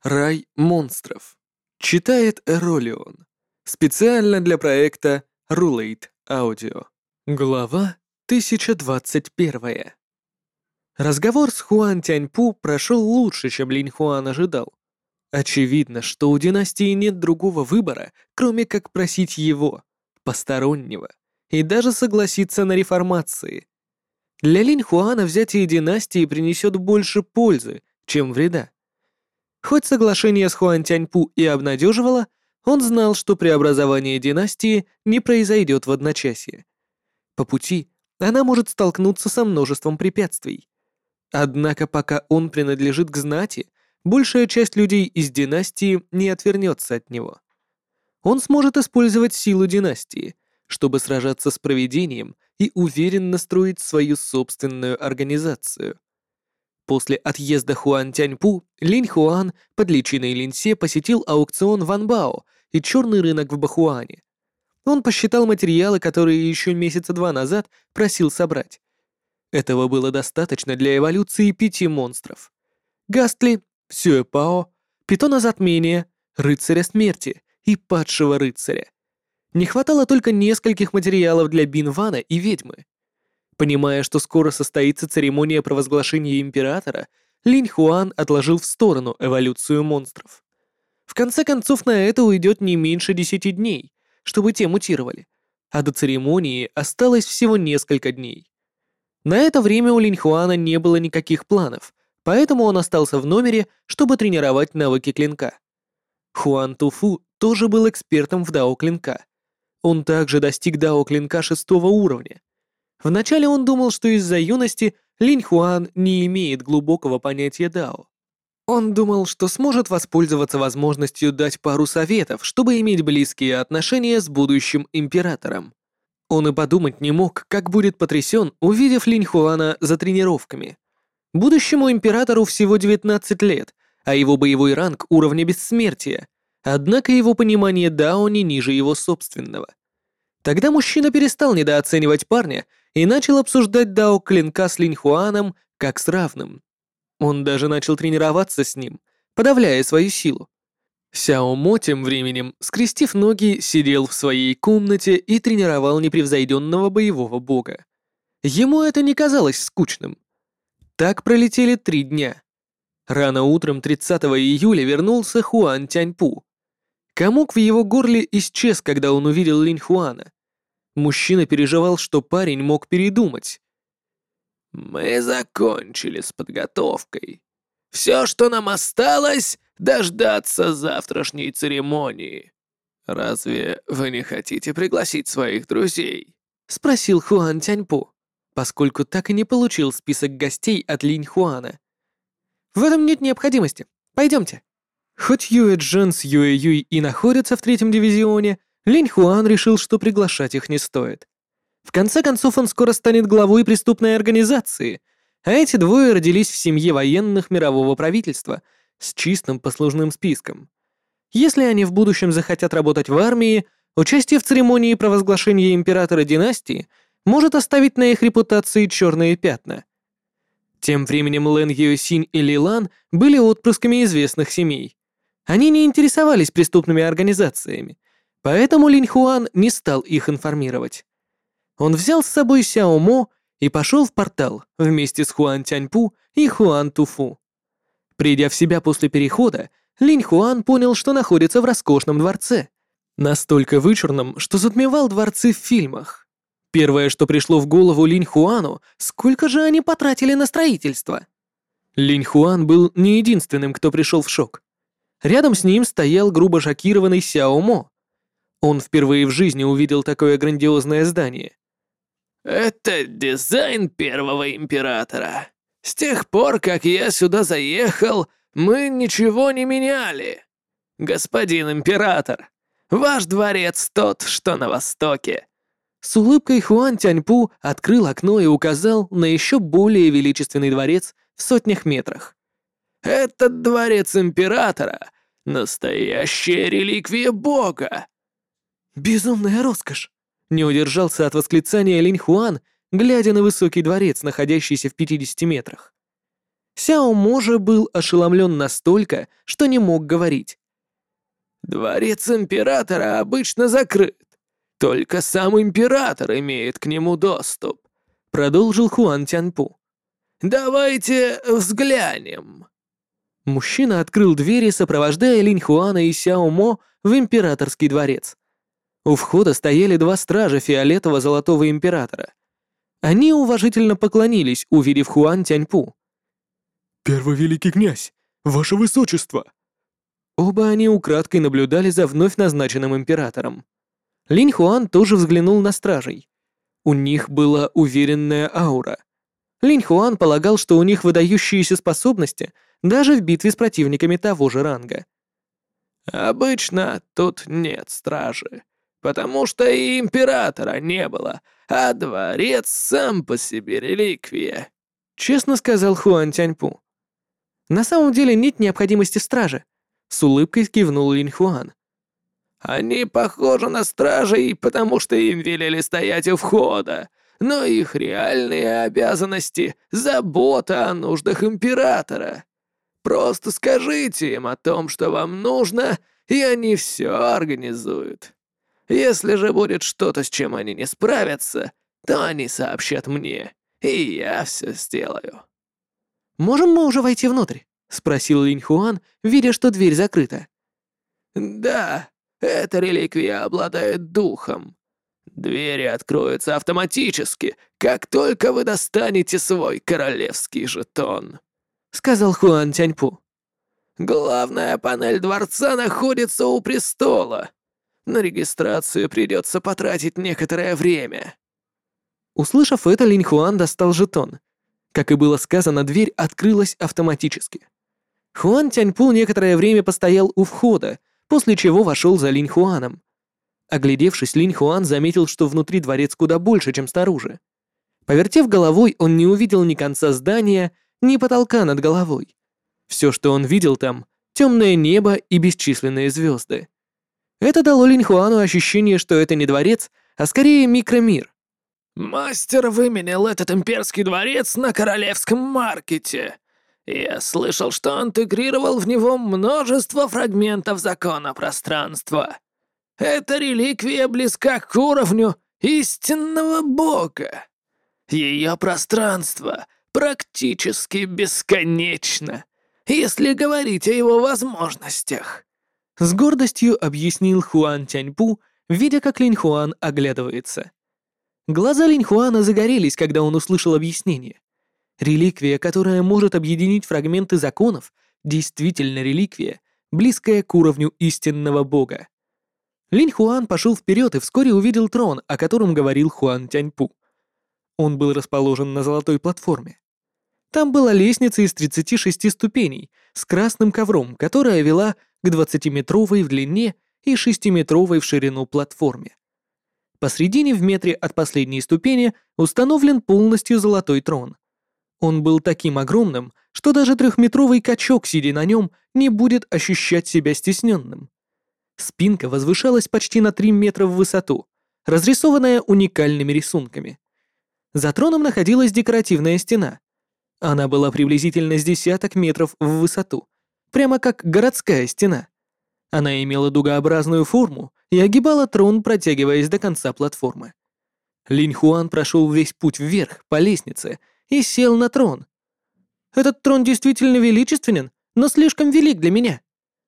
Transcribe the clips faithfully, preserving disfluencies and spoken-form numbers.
Рай монстров. Читает Эролион. Специально для проекта Rulate Audio. Глава тысяча двадцать один. Разговор с Хуан Тяньпу прошел лучше, чем Линь Хуан ожидал. Очевидно, что у династии нет другого выбора, кроме как просить его, постороннего, и даже согласиться на реформации. Для Линь Хуана взятие династии принесет больше пользы, чем вреда. Хоть соглашение с Хуан Тяньпу и обнадеживало, он знал, что преобразование династии не произойдет в одночасье. По пути она может столкнуться со множеством препятствий. Однако пока он принадлежит к знати, большая часть людей из династии не отвернется от него. Он сможет использовать силу династии, чтобы сражаться с провидением и уверенно строить свою собственную организацию. После отъезда Хуан Тяньпу Линь Хуан под личиной Линьсе посетил аукцион Ванбао и черный рынок в Бахуане. Он посчитал материалы, которые еще месяца два назад просил собрать. Этого было достаточно для эволюции пяти монстров: Гастли, Сюэпао, Питона Затмения, Рыцаря Смерти и Падшего Рыцаря. Не хватало только нескольких материалов для Бинвана и Ведьмы. Понимая, что скоро состоится церемония провозглашения императора, Линь Хуан отложил в сторону эволюцию монстров. В конце концов, на это уйдет не меньше десяти дней, чтобы те мутировали, а до церемонии осталось всего несколько дней. На это время у Линь Хуана не было никаких планов, поэтому он остался в номере, чтобы тренировать навыки клинка. Хуан Туфу тоже был экспертом в дао клинка. Он также достиг дао клинка шестого уровня. Вначале он думал, что из-за юности Линь Хуан не имеет глубокого понятия дао. Он думал, что сможет воспользоваться возможностью дать пару советов, чтобы иметь близкие отношения с будущим императором. Он и подумать не мог, как будет потрясен, увидев Линь Хуана за тренировками. Будущему императору всего девятнадцать лет, а его боевой ранг уровня бессмертия, однако его понимание дао не ниже его собственного. Тогда мужчина перестал недооценивать парня и начал обсуждать дао клинка с Линь Хуаном как с равным. Он даже начал тренироваться с ним, подавляя свою силу. Сяо Мо тем временем, скрестив ноги, сидел в своей комнате и тренировал непревзойденного боевого бога. Ему это не казалось скучным. Так пролетели три дня. Рано утром тридцатого июля вернулся Хуан Тяньпу. Комок в его горле исчез, когда он увидел Линь Хуана. Мужчина переживал, что парень мог передумать. «Мы закончили с подготовкой. Все, что нам осталось, дождаться завтрашней церемонии. Разве вы не хотите пригласить своих друзей?» — спросил Хуан Тяньпу, поскольку так и не получил список гостей от Линь Хуана. «В этом нет необходимости. Пойдемте». Хоть Юэ Джен с Юэ Юй и находятся в третьем дивизионе, Линь Хуан решил, что приглашать их не стоит. В конце концов, он скоро станет главой преступной организации, а эти двое родились в семье военных мирового правительства с чистым послужным списком. Если они в будущем захотят работать в армии, участие в церемонии провозглашения императора династии может оставить на их репутации черные пятна. Тем временем Лэн Юэсинь и Ли Лан были отпрысками известных семей. Они не интересовались преступными организациями, поэтому Линь Хуан не стал их информировать. Он взял с собой Сяо Мо и пошел в портал вместе с Хуан Тяньпу и Хуан Туфу. Придя в себя после перехода, Линь Хуан понял, что находится в роскошном дворце. Настолько вычурном, что затмевал дворцы в фильмах. Первое, что пришло в голову Линь Хуану, сколько же они потратили на строительство. Линь Хуан был не единственным, кто пришел в шок. Рядом с ним стоял грубо шокированный Сяо Мо. Он впервые в жизни увидел такое грандиозное здание. «Это дизайн первого императора. С тех пор, как я сюда заехал, мы ничего не меняли. Господин император, ваш дворец тот, что на востоке». С улыбкой Хуан Тяньпу открыл окно и указал на еще более величественный дворец в сотнях метрах. «Этот дворец императора — настоящая реликвия бога». «Безумная роскошь!» — не удержался от восклицания Линь Хуан, глядя на высокий дворец, находящийся в пятидесяти метрах. Сяо Мо же был ошеломлен настолько, что не мог говорить. «Дворец императора обычно закрыт. Только сам император имеет к нему доступ», — продолжил Хуан Тяньпу. «Давайте взглянем». Мужчина открыл двери, сопровождая Линь Хуана и Сяо Мо в императорский дворец. У входа стояли два стража фиолетово-золотого императора. Они уважительно поклонились, увидев Хуан Тяньпу. «Первый великий князь, ваше высочество!» Оба они украдкой наблюдали за вновь назначенным императором. Линь Хуан тоже взглянул на стражей. У них была уверенная аура. Линь Хуан полагал, что у них выдающиеся способности даже в битве с противниками того же ранга. «Обычно тут нет стражи, потому что и императора не было, а дворец сам по себе реликвия», — честно сказал Хуан Тяньпу. «На самом деле нет необходимости в страже», — с улыбкой кивнул Линь Хуан. «Они похожи на стражей, потому что им велели стоять у входа, но их реальные обязанности — забота о нуждах императора. Просто скажите им о том, что вам нужно, и они все организуют. Если же будет что-то, с чем они не справятся, то они сообщат мне, и я все сделаю». «Можем мы уже войти внутрь?» — спросил Линь Хуан, видя, что дверь закрыта. «Да, эта реликвия обладает духом. Двери откроются автоматически, как только вы достанете свой королевский жетон», — сказал Хуан Тяньпу. «Главная панель дворца находится у престола. На регистрацию придется потратить некоторое время». Услышав это, Линь Хуан достал жетон. Как и было сказано, дверь открылась автоматически. Хуан Тяньпу некоторое время постоял у входа, после чего вошел за Линь Хуаном. Оглядевшись, Линь Хуан заметил, что внутри дворец куда больше, чем снаружи. Повертев головой, он не увидел ни конца здания, ни потолка над головой. Все, что он видел там — темное небо и бесчисленные звезды. Это дало Линь Хуану ощущение, что это не дворец, а скорее микромир. «Мастер выменял этот имперский дворец на королевском маркете. Я слышал, что интегрировал в него множество фрагментов закона пространства. Эта реликвия близка к уровню истинного бога. Ее пространство практически бесконечно, если говорить о его возможностях». С гордостью объяснил Хуан Тяньпу, видя, как Линь Хуан оглядывается. Глаза Линь Хуана загорелись, когда он услышал объяснение. Реликвия, которая может объединить фрагменты законов, действительно реликвия, близкая к уровню истинного бога. Линь Хуан пошел вперед и вскоре увидел трон, о котором говорил Хуан Тяньпу. Он был расположен на золотой платформе. Там была лестница из тридцати шести ступеней с красным ковром, которая вела к двадцатиметровой в длине и шестиметровой в ширину платформе. Посредине в метре от последней ступени установлен полностью золотой трон. Он был таким огромным, что даже трехметровый качок, сидя на нем, не будет ощущать себя стесненным. Спинка возвышалась почти на три метра в высоту, разрисованная уникальными рисунками. За троном находилась декоративная стена. Она была приблизительно с десяток метров в высоту, прямо как городская стена. Она имела дугообразную форму и огибала трон, протягиваясь до конца платформы. Линь Хуан прошел весь путь вверх по лестнице и сел на трон. Этот трон действительно величественен, но слишком велик для меня.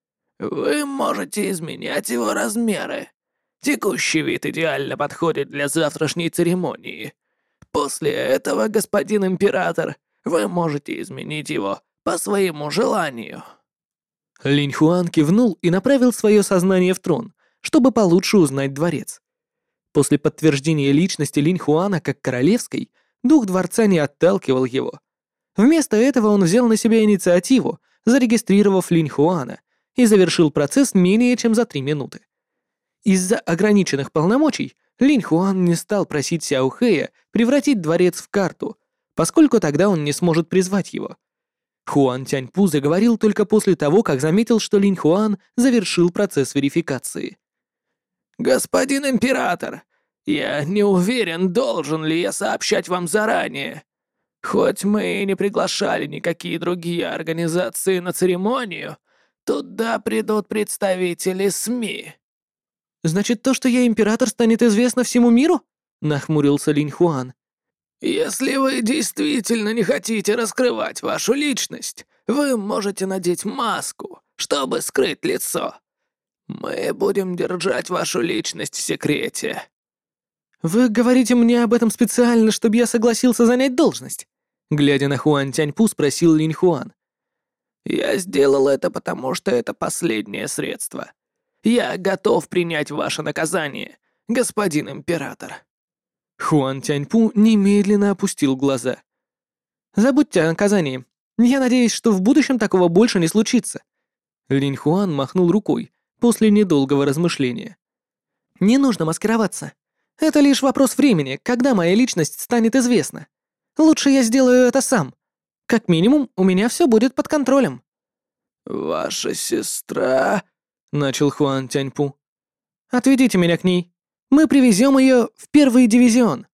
«Вы можете изменять его размеры. Текущий вид идеально подходит для завтрашней церемонии. После этого, господин император, вы можете изменить его по своему желанию». Линь Хуан кивнул и направил свое сознание в трон, чтобы получше узнать дворец. После подтверждения личности Линь Хуана как королевской, дух дворца не отталкивал его. Вместо этого он взял на себя инициативу, зарегистрировав Линь Хуана, и завершил процесс менее чем за три минуты. Из-за ограниченных полномочий Линь Хуан не стал просить Сяо Хэя превратить дворец в карту, поскольку тогда он не сможет призвать его. Хуан Тяньпу заговорил только после того, как заметил, что Линь Хуан завершил процесс верификации. «Господин император, я не уверен, должен ли я сообщать вам заранее. Хоть мы и не приглашали никакие другие организации на церемонию, туда придут представители СМИ». «Значит, то, что я император, станет известно всему миру?» — нахмурился Линь Хуан. «Если вы действительно не хотите раскрывать вашу личность, вы можете надеть маску, чтобы скрыть лицо. Мы будем держать вашу личность в секрете». «Вы говорите мне об этом специально, чтобы я согласился занять должность?» Глядя на Хуан Тяньпу, спросил Линь Хуан. «Я сделал это, потому что это последнее средство. Я готов принять ваше наказание, господин император». Хуан Тяньпу немедленно опустил глаза. «Забудьте о наказании. Я надеюсь, что в будущем такого больше не случится». Линь Хуан махнул рукой после недолгого размышления. «Не нужно маскироваться. Это лишь вопрос времени, когда моя личность станет известна. Лучше я сделаю это сам. Как минимум, у меня все будет под контролем». «Ваша сестра...» — начал Хуан Тяньпу. «Отведите меня к ней. Мы привезем ее в первый дивизион».